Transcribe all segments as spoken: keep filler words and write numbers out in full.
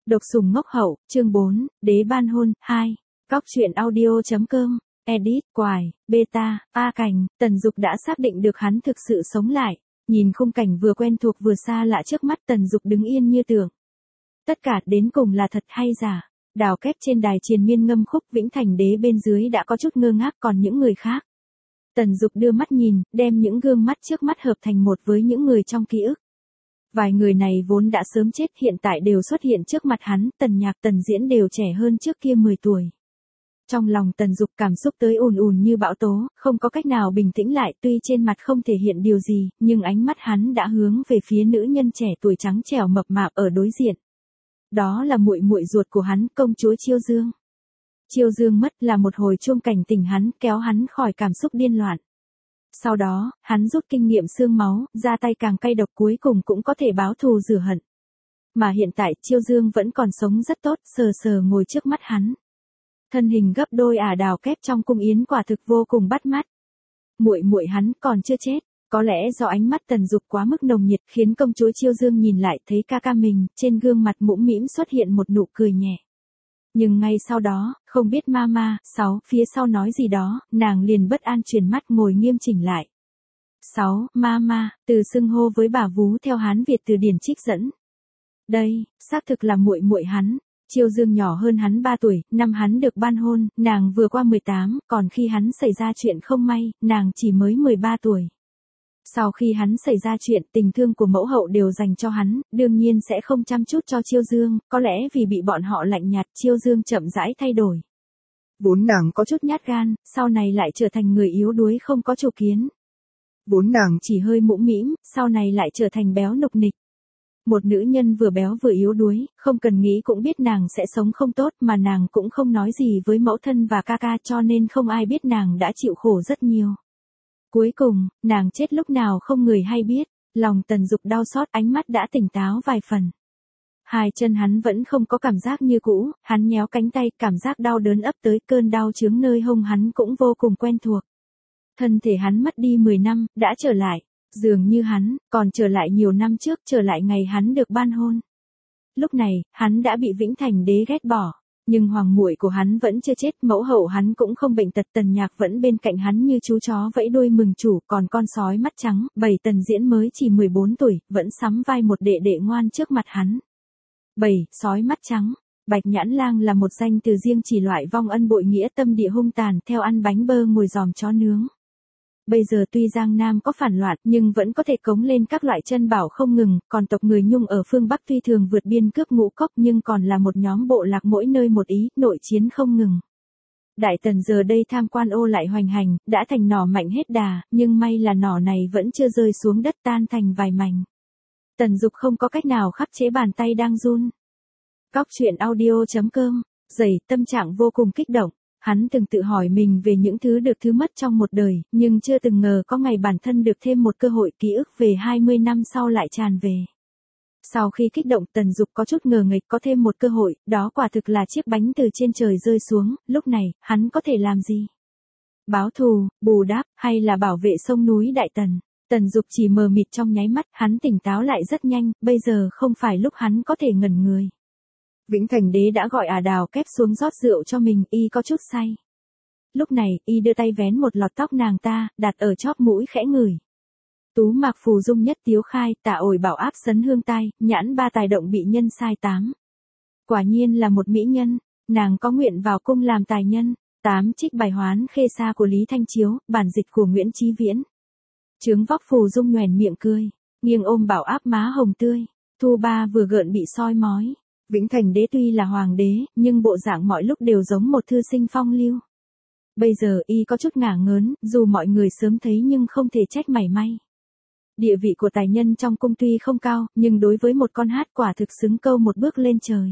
Độc sủng ngốc hậu, chương bốn, đế ban hôn, hai. Cóc truyện audio.com, edit, quài, beta, A Cành, Tần Dục đã xác định được hắn thực sự sống lại. Nhìn khung cảnh vừa quen thuộc vừa xa lạ trước mắt, Tần Dục đứng yên như tượng. Tất cả đến cùng là thật hay giả? Đào kép trên đài triền miên ngâm khúc, Vĩnh Thành Đế bên dưới đã có chút ngơ ngác, còn những người khác. Tần Dục đưa mắt nhìn, đem những gương mắt trước mắt hợp thành một với những người trong ký ức. Vài người này vốn đã sớm chết hiện tại đều xuất hiện trước mặt hắn, Tần Nhạc Tần Diễn đều trẻ hơn trước kia mười tuổi. Trong lòng Tần Dục cảm xúc tới ùn ùn như bão tố, không có cách nào bình tĩnh lại, tuy trên mặt không thể hiện điều gì, nhưng ánh mắt hắn đã hướng về phía nữ nhân trẻ tuổi trắng trẻo mập mạp ở đối diện. Đó là muội muội ruột của hắn, công chúa Chiêu Dương. Chiêu Dương mất là một hồi chuông cảnh tỉnh hắn, kéo hắn khỏi cảm xúc điên loạn. Sau đó, hắn rút kinh nghiệm xương máu, ra tay càng cay độc, cuối cùng cũng có thể báo thù rửa hận. Mà hiện tại Chiêu Dương vẫn còn sống rất tốt, sờ sờ ngồi trước mắt hắn. Thân hình gấp đôi ả đào kép trong cung yến quả thực vô cùng bắt mắt. Muội muội hắn còn chưa chết, có lẽ do ánh mắt Tần Dục quá mức nồng nhiệt khiến công chúa Chiêu Dương nhìn lại thấy ca ca mình, trên gương mặt mũm mĩm xuất hiện một nụ cười nhẹ. Nhưng ngay sau đó, không biết mama, sáu, phía sau nói gì đó, nàng liền bất an chuyển mắt ngồi nghiêm chỉnh lại. sáu, mama, từ xưng hô với bà vú theo Hán Việt từ điển trích dẫn. Đây, xác thực là muội muội hắn. Chiêu Dương nhỏ hơn hắn ba tuổi, năm hắn được ban hôn, nàng vừa qua mười tám, còn khi hắn xảy ra chuyện không may, nàng chỉ mới mười ba tuổi. Sau khi hắn xảy ra chuyện, tình thương của mẫu hậu đều dành cho hắn, đương nhiên sẽ không chăm chút cho Chiêu Dương, có lẽ vì bị bọn họ lạnh nhạt, Chiêu Dương chậm rãi thay đổi. Vốn nàng có chút nhát gan, sau này lại trở thành người yếu đuối không có chủ kiến. Vốn nàng chỉ hơi mũm mĩm, sau này lại trở thành béo nục nịch. Một nữ nhân vừa béo vừa yếu đuối, không cần nghĩ cũng biết nàng sẽ sống không tốt, mà nàng cũng không nói gì với mẫu thân và ca ca, cho nên không ai biết nàng đã chịu khổ rất nhiều. Cuối cùng, nàng chết lúc nào không người hay biết, lòng Tần Dục đau xót, ánh mắt đã tỉnh táo vài phần. Hai chân hắn vẫn không có cảm giác như cũ, hắn nhéo cánh tay, cảm giác đau đớn ấp tới, cơn đau chướng nơi hông hắn cũng vô cùng quen thuộc. Thân thể hắn mất đi mười năm, đã trở lại, dường như hắn, còn trở lại nhiều năm trước, trở lại ngày hắn được ban hôn. Lúc này, hắn đã bị Vĩnh Thành Đế ghét bỏ. Nhưng hoàng muội của hắn vẫn chưa chết, mẫu hậu hắn cũng không bệnh tật, Tần Nhạc vẫn bên cạnh hắn như chú chó vẫy đuôi mừng chủ, còn con sói mắt trắng, bảy Tần Diễn mới chỉ mười bốn tuổi, vẫn sắm vai một đệ đệ ngoan trước mặt hắn. bảy, sói mắt trắng, Bạch Nhãn Lang là một danh từ riêng chỉ loại vong ân bội nghĩa, tâm địa hung tàn, theo ăn bánh bơ ngồi giòm chó nướng. Bây giờ tuy Giang Nam có phản loạn, nhưng vẫn có thể cống lên các loại chân bảo không ngừng, còn tộc người Nhung ở phương Bắc tuy thường vượt biên cướp ngũ cốc nhưng còn là một nhóm bộ lạc mỗi nơi một ý, nội chiến không ngừng. Đại Tần giờ đây tham quan ô lại hoành hành, đã thành nỏ mạnh hết đà, nhưng may là nỏ này vẫn chưa rơi xuống đất tan thành vài mảnh. Tần Dục không có cách nào khắc chế bàn tay đang run. Cóc truyện audio.com, dày, tâm trạng vô cùng kích động. Hắn từng tự hỏi mình về những thứ được thứ mất trong một đời, nhưng chưa từng ngờ có ngày bản thân được thêm một cơ hội, ký ức về hai mươi năm sau lại tràn về. Sau khi kích động, Tần Dục có chút ngờ nghệch, có thêm một cơ hội, đó quả thực là chiếc bánh từ trên trời rơi xuống, lúc này, hắn có thể làm gì? Báo thù, bù đắp, hay là bảo vệ sông núi Đại Tần? Tần Dục chỉ mờ mịt trong nháy mắt, hắn tỉnh táo lại rất nhanh, bây giờ không phải lúc hắn có thể ngẩn người. Vĩnh Thành Đế đã gọi ả đào kép xuống rót rượu cho mình, y có chút say. Lúc này, y đưa tay vén một lọt tóc nàng ta, đặt ở chóp mũi khẽ ngửi. Tú mạc phù dung nhất tiếu khai, tạ ổi bảo áp sấn hương tai, nhãn ba tài động bị nhân sai tám. Quả nhiên là một mỹ nhân, nàng có nguyện vào cung làm tài nhân. Tám trích bài hoán khê sa của Lý Thanh Chiếu, bản dịch của Nguyễn Chí Viễn. Trướng vóc phù dung nhoẻn miệng cười, nghiêng ôm bảo áp má hồng tươi, thu ba vừa gợn bị soi mói. Vĩnh Thành Đế tuy là hoàng đế, nhưng bộ dạng mọi lúc đều giống một thư sinh phong lưu. Bây giờ y có chút ngả ngớn, dù mọi người sớm thấy nhưng không thể trách mảy may. Địa vị của tài nhân trong cung tuy không cao, nhưng đối với một con hát quả thực xứng câu một bước lên trời.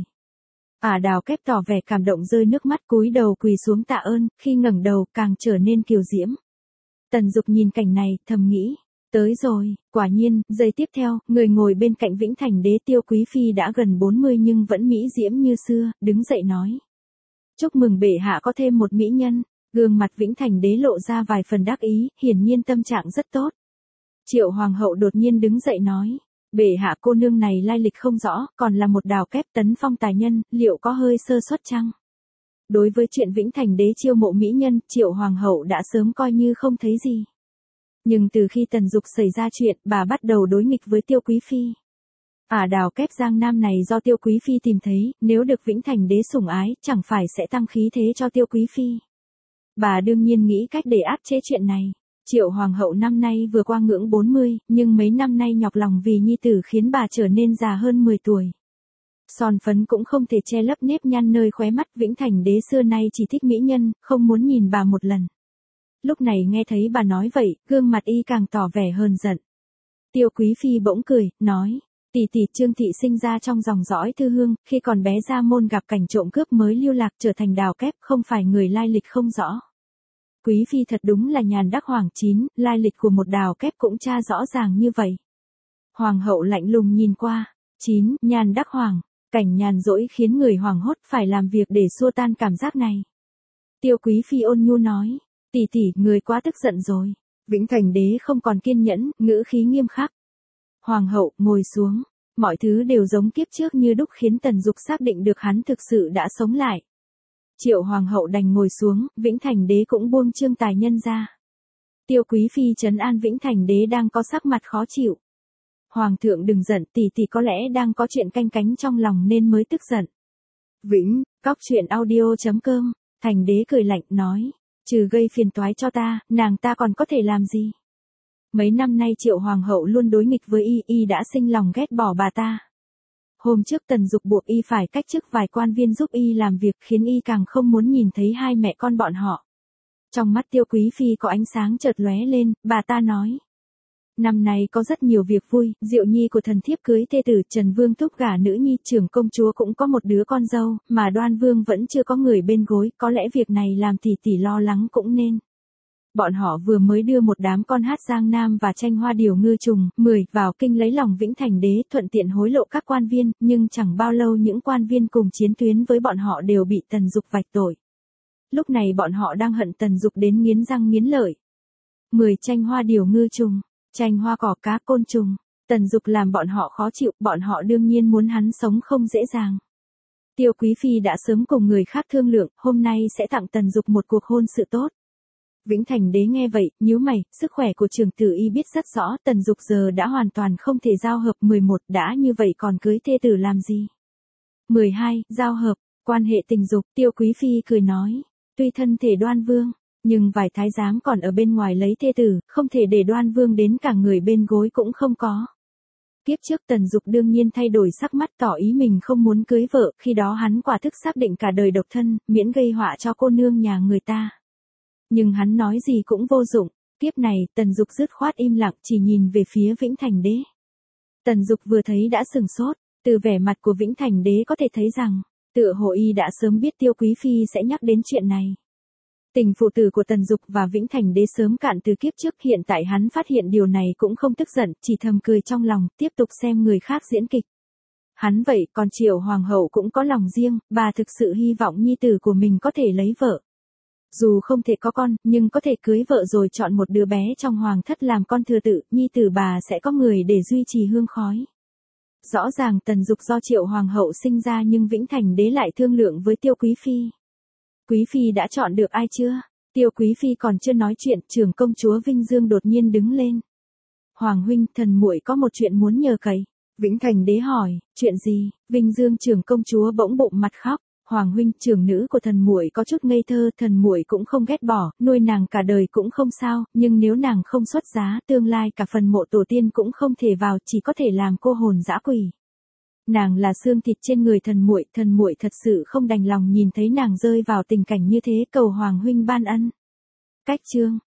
Ả đào kép tỏ vẻ cảm động rơi nước mắt, cúi đầu quỳ xuống tạ ơn, khi ngẩng đầu càng trở nên kiều diễm. Tần Dục nhìn cảnh này, thầm nghĩ. Tới rồi, quả nhiên, giây tiếp theo, người ngồi bên cạnh Vĩnh Thành Đế Tiêu Quý Phi đã gần bốn mươi nhưng vẫn mỹ diễm như xưa, đứng dậy nói. Chúc mừng bệ hạ có thêm một mỹ nhân, gương mặt Vĩnh Thành Đế lộ ra vài phần đắc ý, hiển nhiên tâm trạng rất tốt. Triệu Hoàng hậu đột nhiên đứng dậy nói, Bệ hạ cô nương này lai lịch không rõ, còn là một đào kép tấn phong tài nhân, liệu có hơi sơ suất chăng? Đối với chuyện Vĩnh Thành đế chiêu mộ mỹ nhân, Triệu hoàng hậu đã sớm coi như không thấy gì. Nhưng từ khi Tần Dục xảy ra chuyện, bà bắt đầu đối nghịch với Tiêu Quý phi. Ả đào kép Giang Nam này do Tiêu Quý phi tìm thấy, nếu được Vĩnh Thành đế sủng ái, chẳng phải sẽ tăng khí thế cho Tiêu Quý phi. Bà đương nhiên nghĩ cách để áp chế chuyện này. Triệu hoàng hậu năm nay vừa qua ngưỡng bốn mươi, nhưng mấy năm nay nhọc lòng vì nhi tử khiến bà trở nên già hơn mười tuổi. Son phấn cũng không thể che lấp nếp nhăn nơi khóe mắt. Vĩnh Thành đế xưa nay chỉ thích mỹ nhân, không muốn nhìn bà một lần. Lúc này nghe thấy bà nói vậy, gương mặt y càng tỏ vẻ hờn giận. Tiêu Quý phi bỗng cười, nói, tỷ tỷ Trương thị sinh ra trong dòng dõi Thư Hương, khi còn bé ra môn gặp cảnh trộm cướp mới lưu lạc trở thành đào kép, không phải người lai lịch không rõ. Quý phi thật đúng là nhàn đắc hoàng chín, lai lịch của một đào kép cũng tra rõ ràng như vậy. Hoàng hậu lạnh lùng nhìn qua. Chín, nhàn đắc hoàng, cảnh nhàn rỗi khiến người hoảng hốt, phải làm việc để xua tan cảm giác này. Tiêu Quý phi ôn nhu nói, tỷ tỷ, người quá tức giận rồi. Vĩnh Thành đế không còn kiên nhẫn, ngữ khí nghiêm khắc. Hoàng hậu, ngồi xuống. Mọi thứ đều giống kiếp trước như đúc khiến Tần Dục xác định được hắn thực sự đã sống lại. Triệu hoàng hậu đành ngồi xuống, Vĩnh Thành đế cũng buông Trương tài nhân ra. Tiêu Quý phi trấn an Vĩnh Thành đế đang có sắc mặt khó chịu. Hoàng thượng đừng giận, tỷ tỷ có lẽ đang có chuyện canh cánh trong lòng nên mới tức giận. Vĩnh, cóc truyện audio chấm com, Thành đế cười lạnh nói, trừ gây phiền toái cho ta, nàng ta còn có thể làm gì? Mấy năm nay Triệu hoàng hậu luôn đối nghịch với y, y đã sinh lòng ghét bỏ bà ta. Hôm trước Tần Dục buộc y phải cách chức vài quan viên giúp y làm việc, khiến y càng không muốn nhìn thấy hai mẹ con bọn họ. Trong mắt Tiêu Quý phi có ánh sáng chợt lóe lên, bà ta nói. Năm nay có rất nhiều việc vui, Diệu nhi của thần thiếp cưới thê tử, Trần Vương thúc gả nữ nhi, trưởng công chúa cũng có một đứa con dâu, mà Đoan Vương vẫn chưa có người bên gối, có lẽ việc này làm tỷ tỷ lo lắng cũng nên. Bọn họ vừa mới đưa một đám con hát Giang Nam và tranh hoa điều ngư trùng, mười, vào kinh lấy lòng Vĩnh Thành đế, thuận tiện hối lộ các quan viên, nhưng chẳng bao lâu những quan viên cùng chiến tuyến với bọn họ đều bị Tần Dục vạch tội. Lúc này bọn họ đang hận Tần Dục đến nghiến răng nghiến lợi. mười. Tranh hoa điều ngư trùng, tranh hoa cỏ cá côn trùng. Tần Dục làm bọn họ khó chịu, bọn họ đương nhiên muốn hắn sống không dễ dàng. Tiêu Quý phi đã sớm cùng người khác thương lượng, hôm nay sẽ tặng Tần Dục một cuộc hôn sự tốt. Vĩnh Thành đế nghe vậy, nhíu mày, sức khỏe của trưởng tử y biết rất rõ, Tần Dục giờ đã hoàn toàn không thể giao hợp. mười một, đã như vậy còn cưới thê tử làm gì? mười hai, giao hợp, quan hệ tình dục. Tiêu Quý phi cười nói, tuy thân thể Đoan Vương, nhưng vài thái giám còn ở bên ngoài lấy thê tử, không thể để Đoan Vương đến cả người bên gối cũng không có. Kiếp trước Tần Dục đương nhiên thay đổi sắc mắt, tỏ ý mình không muốn cưới vợ, khi đó hắn quả thức xác định cả đời độc thân, miễn gây họa cho cô nương nhà người ta. Nhưng hắn nói gì cũng vô dụng, kiếp này, Tần Dục dứt khoát im lặng, chỉ nhìn về phía Vĩnh Thành đế. Tần Dục vừa thấy đã sừng sốt, từ vẻ mặt của Vĩnh Thành đế có thể thấy rằng, tựa hồ y đã sớm biết Tiêu Quý phi sẽ nhắc đến chuyện này. Tình phụ tử của Tần Dục và Vĩnh Thành đế sớm cạn từ kiếp trước, hiện tại hắn phát hiện điều này cũng không tức giận, chỉ thầm cười trong lòng, tiếp tục xem người khác diễn kịch. Hắn vậy, còn Triệu hoàng hậu cũng có lòng riêng, bà thực sự hy vọng nhi tử của mình có thể lấy vợ. Dù không thể có con, nhưng có thể cưới vợ rồi chọn một đứa bé trong hoàng thất làm con thừa tự, nhi tử bà sẽ có người để duy trì hương khói. Rõ ràng Tần Dục do Triệu hoàng hậu sinh ra, nhưng Vĩnh Thành đế lại thương lượng với Tiêu Quý phi. Quý phi đã chọn được ai chưa? Tiêu Quý phi còn chưa nói chuyện, trưởng công chúa Vinh Dương đột nhiên đứng lên. Hoàng huynh, thần muội có một chuyện muốn nhờ cậy. Vĩnh Thành đế hỏi, chuyện gì? Vinh Dương trưởng công chúa bỗng bụng mặt khóc. Hoàng huynh, trưởng nữ của thần muội có chút ngây thơ, thần muội cũng không ghét bỏ, nuôi nàng cả đời cũng không sao, nhưng nếu nàng không xuất giá, tương lai cả phần mộ tổ tiên cũng không thể vào, chỉ có thể làm cô hồn dã quỷ. Nàng là xương thịt trên người thần muội, thần muội thật sự không đành lòng nhìn thấy nàng rơi vào tình cảnh như thế, cầu hoàng huynh ban ân. Cách chương